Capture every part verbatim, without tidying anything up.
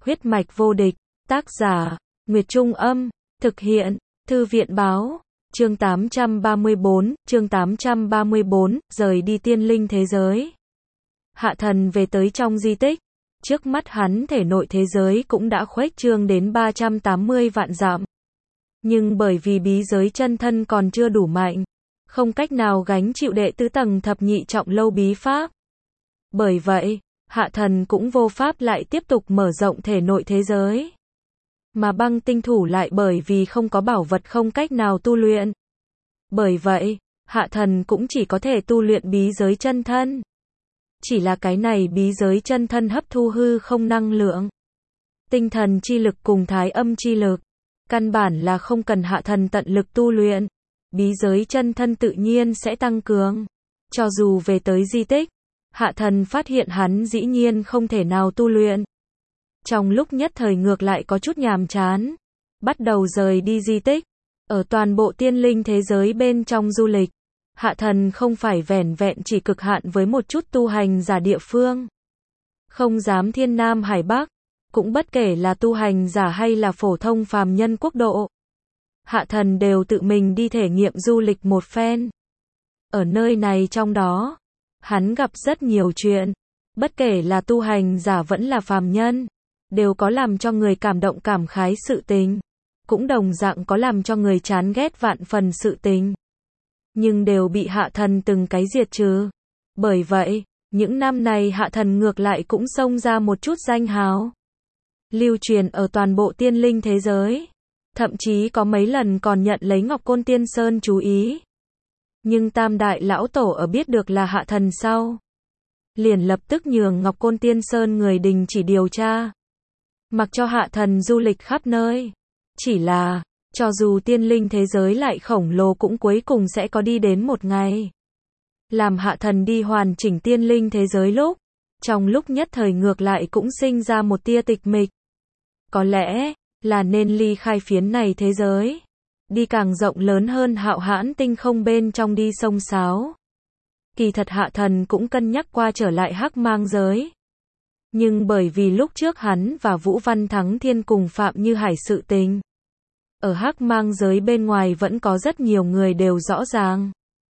Huyết mạch vô địch, tác giả, Nguyệt Trung Âm, thực hiện, Thư viện Báo, chương tám trăm ba mươi bốn, chương tám trăm ba mươi bốn, rời đi tiên linh thế giới. Hạ thần về tới trong di tích, trước mắt hắn thể nội thế giới cũng đã khuếch trương đến ba trăm tám mươi vạn dặm. Nhưng bởi vì bí giới chân thân còn chưa đủ mạnh, không cách nào gánh chịu đệ tứ tầng thập nhị trọng lâu bí pháp. Bởi vậy, hạ thần cũng vô pháp lại tiếp tục mở rộng thể nội thế giới. Mà băng tinh thủ lại bởi vì không có bảo vật không cách nào tu luyện. Bởi vậy, hạ thần cũng chỉ có thể tu luyện bí giới chân thân. Chỉ là cái này bí giới chân thân hấp thu hư không năng lượng, tinh thần chi lực cùng thái âm chi lực. Căn bản là không cần hạ thần tận lực tu luyện. Bí giới chân thân tự nhiên sẽ tăng cường. Cho dù về tới di tích, hạ thần phát hiện hắn dĩ nhiên không thể nào tu luyện. Trong lúc nhất thời ngược lại có chút nhàm chán, bắt đầu rời đi di tích. Ở toàn bộ tiên linh thế giới bên trong du lịch, hạ thần không phải vẻn vẹn chỉ cực hạn với một chút tu hành giả địa phương. Không dám thiên nam hải bắc, cũng bất kể là tu hành giả hay là phổ thông phàm nhân quốc độ. Hạ thần đều tự mình đi thể nghiệm du lịch một phen. Ở nơi này trong đó, hắn gặp rất nhiều chuyện, bất kể là tu hành giả vẫn là phàm nhân, đều có làm cho người cảm động cảm khái sự tình, cũng đồng dạng có làm cho người chán ghét vạn phần sự tình. Nhưng đều bị hạ thần từng cái diệt trừ. Bởi vậy, những năm này hạ thần ngược lại cũng xông ra một chút danh hào. Lưu truyền ở toàn bộ tiên linh thế giới. Thậm chí có mấy lần còn nhận lấy Ngọc Côn Tiên Sơn chú ý. Nhưng tam đại lão tổ ở biết được là hạ thần sau, liền lập tức nhường Ngọc Côn Tiên Sơn người đình chỉ điều tra. Mặc cho hạ thần du lịch khắp nơi. Chỉ là, cho dù tiên linh thế giới lại khổng lồ cũng cuối cùng sẽ có đi đến một ngày. Làm hạ thần đi hoàn chỉnh tiên linh thế giới lúc, trong lúc nhất thời ngược lại cũng sinh ra một tia tịch mịch. Có lẽ, là nên ly khai phiến này thế giới. Đi càng rộng lớn hơn hạo hãn tinh không bên trong đi sông sáo. Kỳ thật hạ thần cũng cân nhắc qua trở lại hắc mang giới. Nhưng bởi vì lúc trước hắn và Vũ Văn Thắng Thiên cùng Phạm Như Hải sự tình, ở hắc mang giới bên ngoài vẫn có rất nhiều người đều rõ ràng.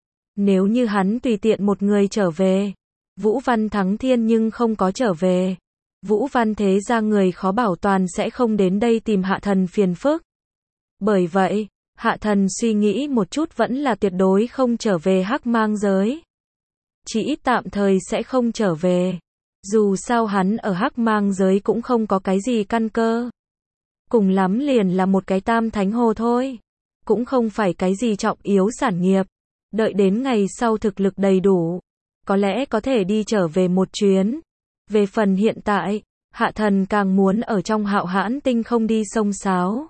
Nếu như hắn tùy tiện một người trở về, Vũ Văn Thắng Thiên nhưng không có trở về, Vũ Văn thế gia người khó bảo toàn sẽ không đến đây tìm hạ thần phiền phức. Bởi vậy, hạ thần suy nghĩ một chút vẫn là tuyệt đối không trở về hắc mang giới. Chỉ ít tạm thời sẽ không trở về. Dù sao hắn ở hắc mang giới cũng không có cái gì căn cơ. Cùng lắm liền là một cái tam thánh hồ thôi. Cũng không phải cái gì trọng yếu sản nghiệp. Đợi đến ngày sau thực lực đầy đủ, có lẽ có thể đi trở về một chuyến. Về phần hiện tại, hạ thần càng muốn ở trong hạo hãn tinh không đi sông sáo.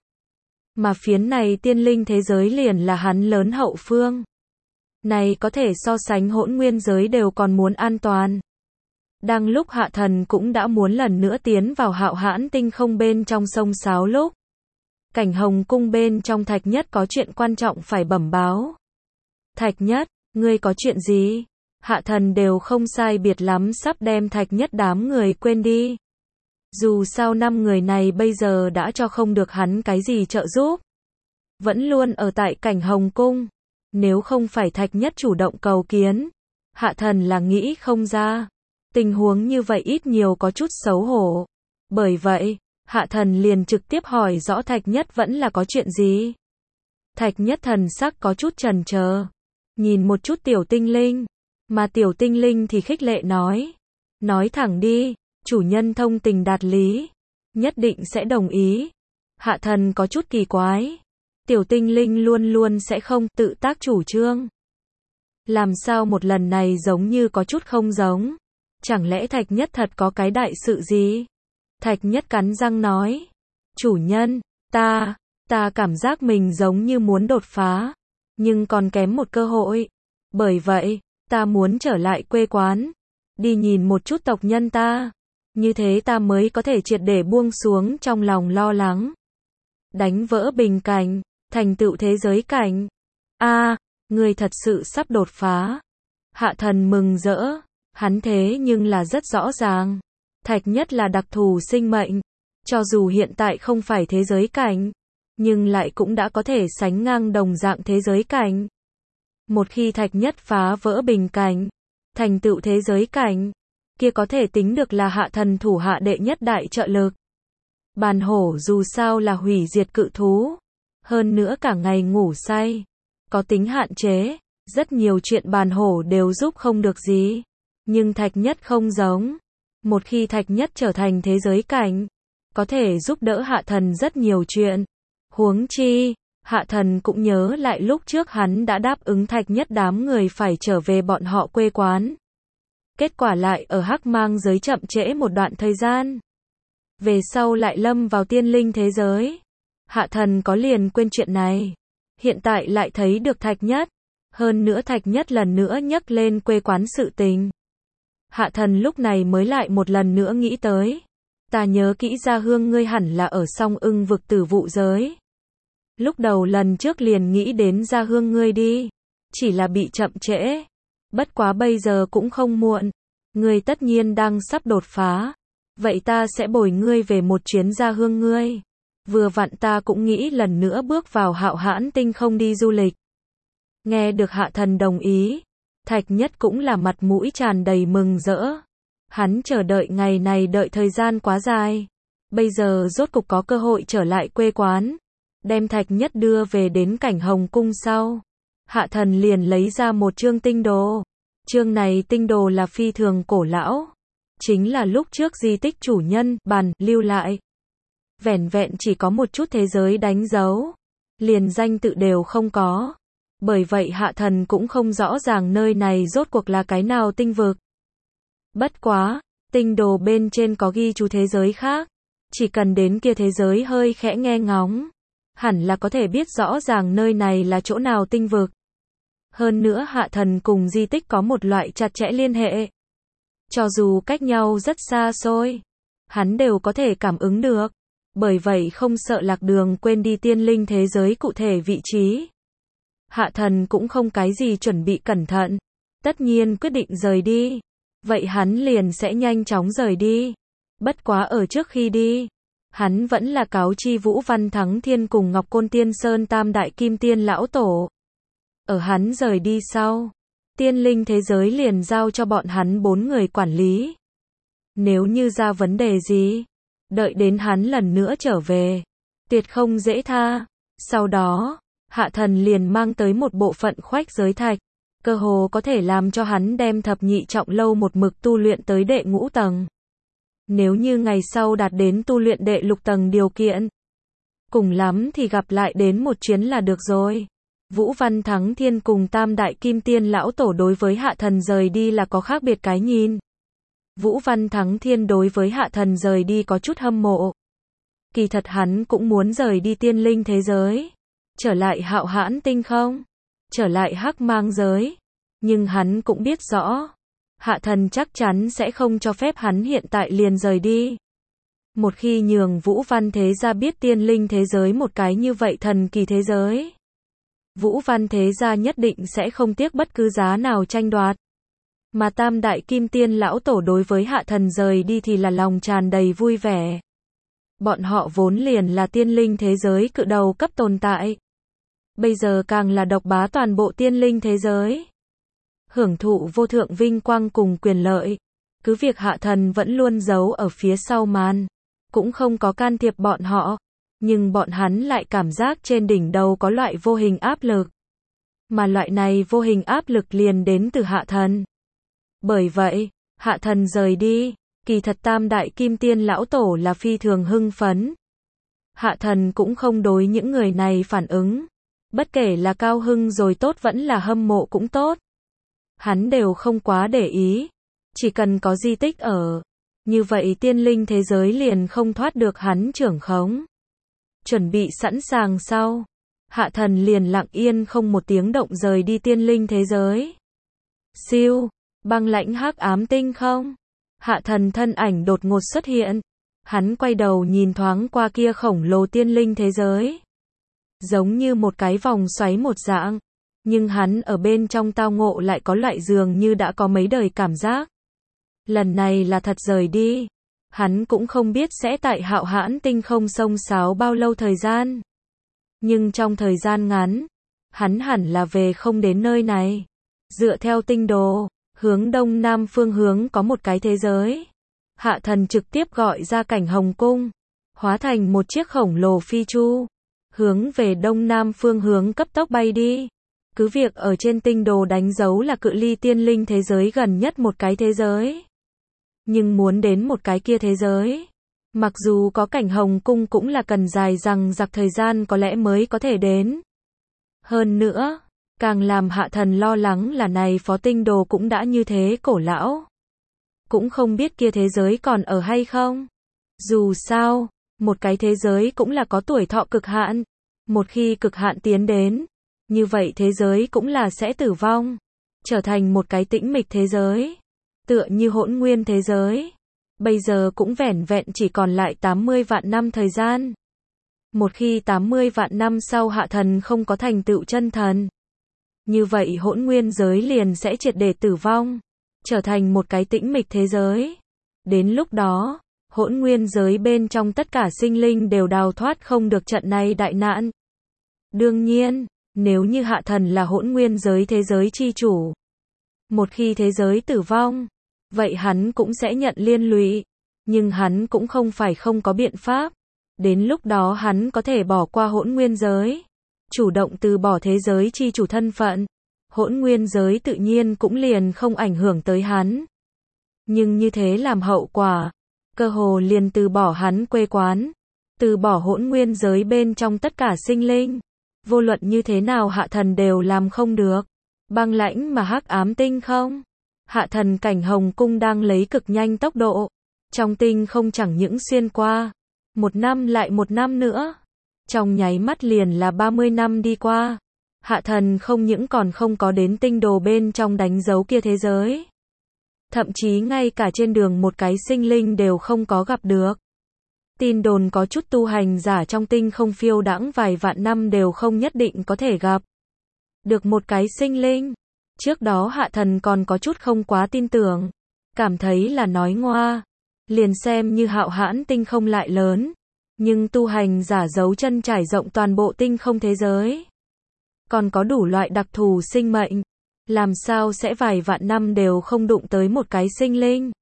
Mà phiến này tiên linh thế giới liền là hắn lớn hậu phương. Này có thể so sánh hỗn nguyên giới đều còn muốn an toàn. Đang lúc hạ thần cũng đã muốn lần nữa tiến vào hạo hãn tinh không bên trong sông sáo lúc. Cảnh Hồng cung bên trong Thạch Nhất có chuyện quan trọng phải bẩm báo. Thạch Nhất, ngươi có chuyện gì? Hạ thần đều không sai biệt lắm sắp đem Thạch Nhất đám người quên đi. Dù sao năm người này bây giờ đã cho không được hắn cái gì trợ giúp. Vẫn luôn ở tại Cảnh Hồng cung. Nếu không phải Thạch Nhất chủ động cầu kiến, hạ thần là nghĩ không ra. Tình huống như vậy ít nhiều có chút xấu hổ. Bởi vậy, hạ thần liền trực tiếp hỏi rõ Thạch Nhất vẫn là có chuyện gì. Thạch Nhất thần sắc có chút chần chờ, nhìn một chút tiểu tinh linh, mà tiểu tinh linh thì khích lệ nói. Nói thẳng đi, chủ nhân thông tình đạt lý, nhất định sẽ đồng ý. Hạ thần có chút kỳ quái. Tiểu tinh linh luôn luôn sẽ không tự tác chủ trương. Làm sao một lần này giống như có chút không giống. Chẳng lẽ Thạch Nhất thật có cái đại sự gì? Thạch Nhất cắn răng nói. Chủ nhân, ta, ta cảm giác mình giống như muốn đột phá. Nhưng còn kém một cơ hội. Bởi vậy, ta muốn trở lại quê quán. Đi nhìn một chút tộc nhân ta. Như thế ta mới có thể triệt để buông xuống trong lòng lo lắng. Đánh vỡ bình cảnh, thành tựu thế giới cảnh. A, à, ngươi thật sự sắp đột phá. Hạ thần mừng rỡ. Hắn thế nhưng là rất rõ ràng. Thạch Nhất là đặc thù sinh mệnh. Cho dù hiện tại không phải thế giới cảnh, nhưng lại cũng đã có thể sánh ngang đồng dạng thế giới cảnh. Một khi Thạch Nhất phá vỡ bình cảnh, thành tựu thế giới cảnh, kia có thể tính được là hạ thần thủ hạ đệ nhất đại trợ lực. Bàn hổ dù sao là hủy diệt cự thú, hơn nữa cả ngày ngủ say, có tính hạn chế, rất nhiều chuyện bàn hổ đều giúp không được gì. Nhưng Thạch Nhất không giống. Một khi Thạch Nhất trở thành thế giới cảnh, có thể giúp đỡ hạ thần rất nhiều chuyện. Huống chi, hạ thần cũng nhớ lại lúc trước hắn đã đáp ứng Thạch Nhất đám người phải trở về bọn họ quê quán. Kết quả lại ở Hắc Mang giới chậm trễ một đoạn thời gian. Về sau lại lâm vào tiên linh thế giới. Hạ thần có liền quên chuyện này. Hiện tại lại thấy được Thạch Nhất. Hơn nữa Thạch Nhất lần nữa nhắc lên quê quán sự tình. Hạ thần lúc này mới lại một lần nữa nghĩ tới. Ta nhớ kỹ Gia Hương ngươi hẳn là ở Song Ưng vực Tử Vụ giới. Lúc đầu lần trước liền nghĩ đến Gia Hương ngươi đi. Chỉ là bị chậm trễ. Bất quá bây giờ cũng không muộn. Ngươi tất nhiên đang sắp đột phá. Vậy ta sẽ bồi ngươi về một chuyến Gia Hương ngươi. Vừa vặn ta cũng nghĩ lần nữa bước vào Hạo Hãn Tinh không đi du lịch. Nghe được hạ thần đồng ý. Thạch Nhất cũng là mặt mũi tràn đầy mừng rỡ. Hắn chờ đợi ngày này đợi thời gian quá dài. Bây giờ rốt cục có cơ hội trở lại quê quán. Đem Thạch Nhất đưa về đến cảnh Hồng Cung sau. Hạ thần liền lấy ra một chương tinh đồ. Chương này tinh đồ là phi thường cổ lão. Chính là lúc trước di tích chủ nhân, bàn, lưu lại. Vẻn vẹn chỉ có một chút thế giới đánh dấu. Liền danh tự đều không có. Bởi vậy hạ thần cũng không rõ ràng nơi này rốt cuộc là cái nào tinh vực. Bất quá, tinh đồ bên trên có ghi chú thế giới khác. Chỉ cần đến kia thế giới hơi khẽ nghe ngóng. Hẳn là có thể biết rõ ràng nơi này là chỗ nào tinh vực. Hơn nữa hạ thần cùng di tích có một loại chặt chẽ liên hệ. Cho dù cách nhau rất xa xôi, hắn đều có thể cảm ứng được. Bởi vậy không sợ lạc đường quên đi tiên linh thế giới cụ thể vị trí. Hạ thần cũng không cái gì chuẩn bị cẩn thận. Tất nhiên quyết định rời đi. Vậy hắn liền sẽ nhanh chóng rời đi. Bất quá ở trước khi đi, hắn vẫn là cáo chi Vũ Văn Thắng Thiên cùng Ngọc Côn Tiên Sơn Tam Đại Kim Tiên Lão Tổ. Ở hắn rời đi sau, tiên linh thế giới liền giao cho bọn hắn bốn người quản lý. Nếu như ra vấn đề gì, đợi đến hắn lần nữa trở về, tuyệt không dễ tha. Sau đó, hạ thần liền mang tới một bộ phận khoách giới thạch, cơ hồ có thể làm cho hắn đem thập nhị trọng lâu một mực tu luyện tới đệ ngũ tầng. Nếu như ngày sau đạt đến tu luyện đệ lục tầng điều kiện, cùng lắm thì gặp lại đến một chuyến là được rồi. Vũ Văn Thắng Thiên cùng Tam Đại Kim Tiên Lão Tổ đối với hạ thần rời đi là có khác biệt cái nhìn. Vũ Văn Thắng Thiên đối với hạ thần rời đi có chút hâm mộ. Kỳ thật hắn cũng muốn rời đi tiên linh thế giới. Trở lại Hạo Hãn Tinh không? Trở lại Hắc Mang giới. Nhưng hắn cũng biết rõ. Hạ thần chắc chắn sẽ không cho phép hắn hiện tại liền rời đi. Một khi nhường Vũ Văn Thế Gia biết tiên linh thế giới một cái như vậy thần kỳ thế giới. Vũ Văn Thế Gia nhất định sẽ không tiếc bất cứ giá nào tranh đoạt. Mà Tam Đại Kim Tiên Lão Tổ đối với hạ thần rời đi thì là lòng tràn đầy vui vẻ. Bọn họ vốn liền là tiên linh thế giới cự đầu cấp tồn tại. Bây giờ càng là độc bá toàn bộ tiên linh thế giới. Hưởng thụ vô thượng vinh quang cùng quyền lợi. Cứ việc hạ thần vẫn luôn giấu ở phía sau màn. Cũng không có can thiệp bọn họ. Nhưng bọn hắn lại cảm giác trên đỉnh đầu có loại vô hình áp lực. Mà loại này vô hình áp lực liền đến từ hạ thần. Bởi vậy, hạ thần rời đi, kỳ thật Tam Đại Kim Tiên Lão Tổ là phi thường hưng phấn. Hạ thần cũng không đối những người này phản ứng. Bất kể là cao hưng rồi tốt vẫn là hâm mộ cũng tốt. Hắn đều không quá để ý. Chỉ cần có di tích ở. Như vậy tiên linh thế giới liền không thoát được hắn trưởng khống. Chuẩn bị sẵn sàng sau. Hạ thần liền lặng yên không một tiếng động rời đi tiên linh thế giới. Siêu, băng lãnh hắc ám tinh không? Hạ thần thân ảnh đột ngột xuất hiện. Hắn quay đầu nhìn thoáng qua kia khổng lồ tiên linh thế giới. Giống như một cái vòng xoáy một dạng. Nhưng hắn ở bên trong tao ngộ lại có loại dường như đã có mấy đời cảm giác. Lần này là thật rời đi. Hắn cũng không biết sẽ tại Hạo Hãn Tinh không xông xáo bao lâu thời gian. Nhưng trong thời gian ngắn, hắn hẳn là về không đến nơi này. Dựa theo tinh đồ, hướng đông nam phương hướng có một cái thế giới. Hạ thần trực tiếp gọi ra cảnh hồng cung, hóa thành một chiếc khổng lồ phi chu, hướng về đông nam phương hướng cấp tốc bay đi. Cứ việc ở trên tinh đồ đánh dấu là cự ly tiên linh thế giới gần nhất một cái thế giới. Nhưng muốn đến một cái kia thế giới, mặc dù có cảnh hồng cung cũng là cần dài dằng dặc thời gian có lẽ mới có thể đến. Hơn nữa, càng làm hạ thần lo lắng là này phó tinh đồ cũng đã như thế cổ lão. Cũng không biết kia thế giới còn ở hay không. Dù sao, một cái thế giới cũng là có tuổi thọ cực hạn. Một khi cực hạn tiến đến, như vậy thế giới cũng là sẽ tử vong, trở thành một cái tĩnh mịch thế giới. Tựa như hỗn nguyên thế giới. Bây giờ cũng vẻn vẹn chỉ còn lại tám mươi vạn năm thời gian. Một khi tám mươi vạn năm sau hạ thần không có thành tựu chân thần, như vậy hỗn nguyên giới liền sẽ triệt để tử vong, trở thành một cái tĩnh mịch thế giới. Đến lúc đó, hỗn nguyên giới bên trong tất cả sinh linh đều đào thoát không được trận này đại nạn. Đương nhiên, nếu như hạ thần là hỗn nguyên giới thế giới chi chủ, một khi thế giới tử vong, vậy hắn cũng sẽ nhận liên lụy. Nhưng hắn cũng không phải không có biện pháp. Đến lúc đó hắn có thể bỏ qua hỗn nguyên giới, chủ động từ bỏ thế giới chi chủ thân phận. Hỗn nguyên giới tự nhiên cũng liền không ảnh hưởng tới hắn. Nhưng như thế làm hậu quả, cơ hồ liền từ bỏ hắn quê quán, từ bỏ hỗn nguyên giới bên trong tất cả sinh linh. Vô luận như thế nào hạ thần đều làm không được. Băng lãnh mà hắc ám tinh không. Hạ thần cảnh hồng cung đang lấy cực nhanh tốc độ. Trong tinh không chẳng những xuyên qua. Một năm lại một năm nữa. Trong nháy mắt liền là ba mươi năm đi qua. Hạ thần không những còn không có đến tinh đồ bên trong đánh dấu kia thế giới. Thậm chí ngay cả trên đường một cái sinh linh đều không có gặp được. Tin đồn có chút tu hành giả trong tinh không phiêu đãng vài vạn năm đều không nhất định có thể gặp được một cái sinh linh. Trước đó hạ thần còn có chút không quá tin tưởng, cảm thấy là nói ngoa. Liền xem như Hạo Hãn Tinh không lại lớn, nhưng tu hành giả giấu chân trải rộng toàn bộ tinh không thế giới. Còn có đủ loại đặc thù sinh mệnh, làm sao sẽ vài vạn năm đều không đụng tới một cái sinh linh.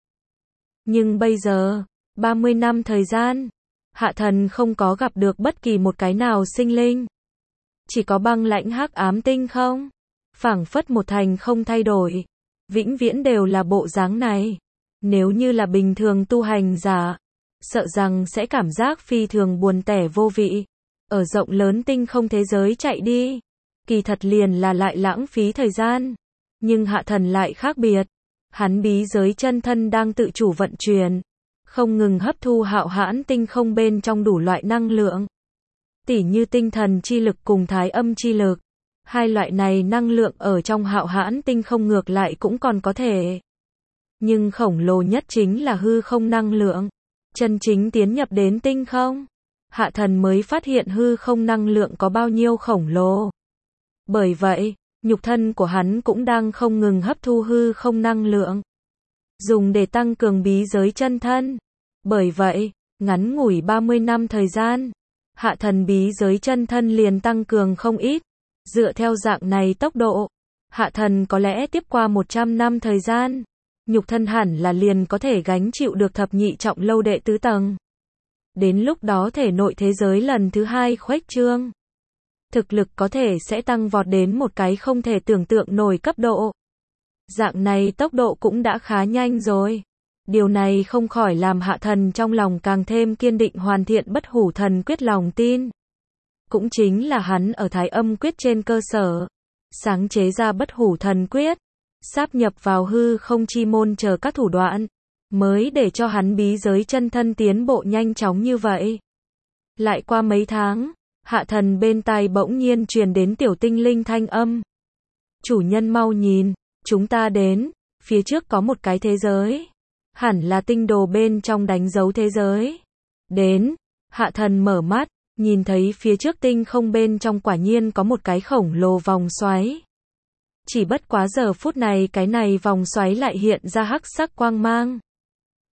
Nhưng bây giờ, ba mươi năm thời gian, hạ thần không có gặp được bất kỳ một cái nào sinh linh. Chỉ có băng lãnh hắc ám tinh không, phảng phất một thành không thay đổi, vĩnh viễn đều là bộ dáng này. Nếu như là bình thường tu hành giả, sợ rằng sẽ cảm giác phi thường buồn tẻ vô vị. Ở rộng lớn tinh không thế giới chạy đi, kỳ thật liền là lại lãng phí thời gian. Nhưng hạ thần lại khác biệt. Hắn bí giới chân thân đang tự chủ vận chuyển, không ngừng hấp thu Hạo Hãn Tinh không bên trong đủ loại năng lượng. Tỉ như tinh thần chi lực cùng thái âm chi lực. Hai loại này năng lượng ở trong Hạo Hãn Tinh không ngược lại cũng còn có thể. Nhưng khổng lồ nhất chính là hư không năng lượng. Chân chính tiến nhập đến tinh không, hạ thần mới phát hiện hư không năng lượng có bao nhiêu khổng lồ. Bởi vậy, nhục thân của hắn cũng đang không ngừng hấp thu hư không năng lượng, dùng để tăng cường bí giới chân thân. Bởi vậy, ngắn ngủi ba mươi năm thời gian, hạ thần bí giới chân thân liền tăng cường không ít. Dựa theo dạng này tốc độ, hạ thần có lẽ tiếp qua một trăm năm thời gian, nhục thân hẳn là liền có thể gánh chịu được thập nhị trọng lâu đệ tứ tầng. Đến lúc đó thể nội thế giới lần thứ hai khuếch trương. Thực lực có thể sẽ tăng vọt đến một cái không thể tưởng tượng nổi cấp độ. Dạng này tốc độ cũng đã khá nhanh rồi. Điều này không khỏi làm hạ thần trong lòng càng thêm kiên định hoàn thiện bất hủ thần quyết lòng tin. Cũng chính là hắn ở thái âm quyết trên cơ sở, sáng chế ra bất hủ thần quyết, sáp nhập vào hư không chi môn chờ các thủ đoạn, mới để cho hắn bí giới chân thân tiến bộ nhanh chóng như vậy. Lại qua mấy tháng, hạ thần bên tai bỗng nhiên truyền đến tiểu tinh linh thanh âm. Chủ nhân mau nhìn, chúng ta đến, phía trước có một cái thế giới. Hẳn là tinh đồ bên trong đánh dấu thế giới. Đến, hạ thần mở mắt, nhìn thấy phía trước tinh không bên trong quả nhiên có một cái khổng lồ vòng xoáy. Chỉ bất quá giờ phút này cái này vòng xoáy lại hiện ra hắc sắc quang mang.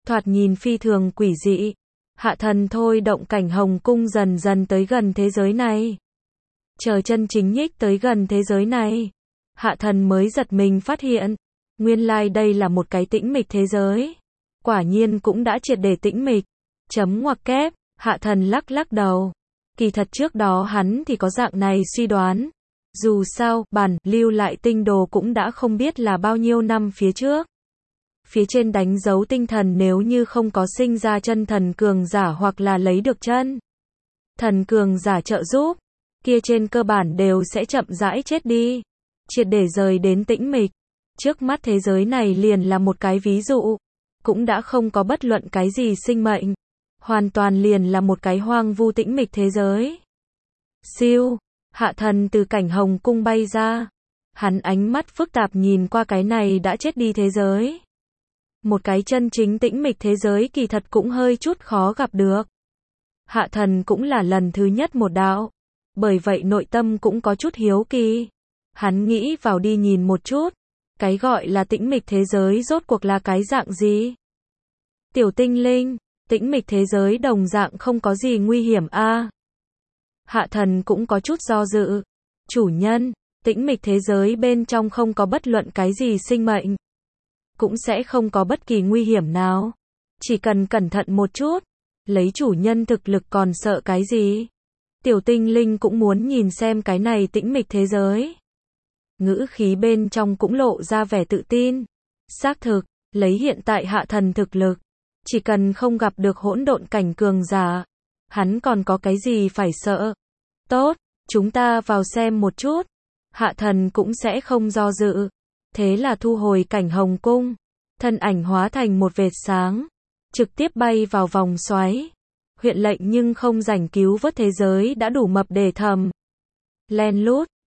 thoạt nhìn phi thường quỷ dị. Hạ thần thôi động cảnh hồng cung dần dần tới gần thế giới này. Chờ chân chính nhích tới gần thế giới này, hạ thần mới giật mình phát hiện, nguyên lai đây là một cái tĩnh mịch thế giới. Quả nhiên cũng đã triệt để tĩnh mịch. Chấm ngoặc kép, hạ thần lắc lắc đầu. Kỳ thật trước đó hắn thì có dạng này suy đoán. Dù sao, bản lưu lại tinh đồ cũng đã không biết là bao nhiêu năm phía trước. Phía trên đánh dấu tinh thần nếu như không có sinh ra chân thần cường giả hoặc là lấy được chân thần cường giả trợ giúp, kia trên cơ bản đều sẽ chậm rãi chết đi, triệt để rời đến tĩnh mịch. Trước mắt thế giới này liền là một cái ví dụ, cũng đã không có bất luận cái gì sinh mệnh, hoàn toàn liền là một cái hoang vu tĩnh mịch thế giới. Siêu, hạ thần từ cảnh hồng cung bay ra, hắn ánh mắt phức tạp nhìn qua cái này đã chết đi thế giới. Một cái chân chính tĩnh mịch thế giới kỳ thật cũng hơi chút khó gặp được. Hạ thần cũng là lần thứ nhất một đạo, bởi vậy nội tâm cũng có chút hiếu kỳ. Hắn nghĩ vào đi nhìn một chút, cái gọi là tĩnh mịch thế giới rốt cuộc là cái dạng gì? Tiểu tinh linh, tĩnh mịch thế giới đồng dạng không có gì nguy hiểm a. À? Hạ thần cũng có chút do dự. Chủ nhân, tĩnh mịch thế giới bên trong không có bất luận cái gì sinh mệnh, cũng sẽ không có bất kỳ nguy hiểm nào. Chỉ cần cẩn thận một chút, lấy chủ nhân thực lực còn sợ cái gì? Tiểu tinh linh cũng muốn nhìn xem cái này tĩnh mịch thế giới. Ngữ khí bên trong cũng lộ ra vẻ tự tin. Xác thực, lấy hiện tại hạ thần thực lực, chỉ cần không gặp được hỗn độn cảnh cường giả, hắn còn có cái gì phải sợ. Tốt, chúng ta vào xem một chút. Hạ thần cũng sẽ không do dự. Thế là thu hồi cảnh hồng cung, thân ảnh hóa thành một vệt sáng, trực tiếp bay vào vòng xoáy. Huyện lệnh nhưng không rảnh cứu vớt thế giới đã đủ mập để thầm. Len lút,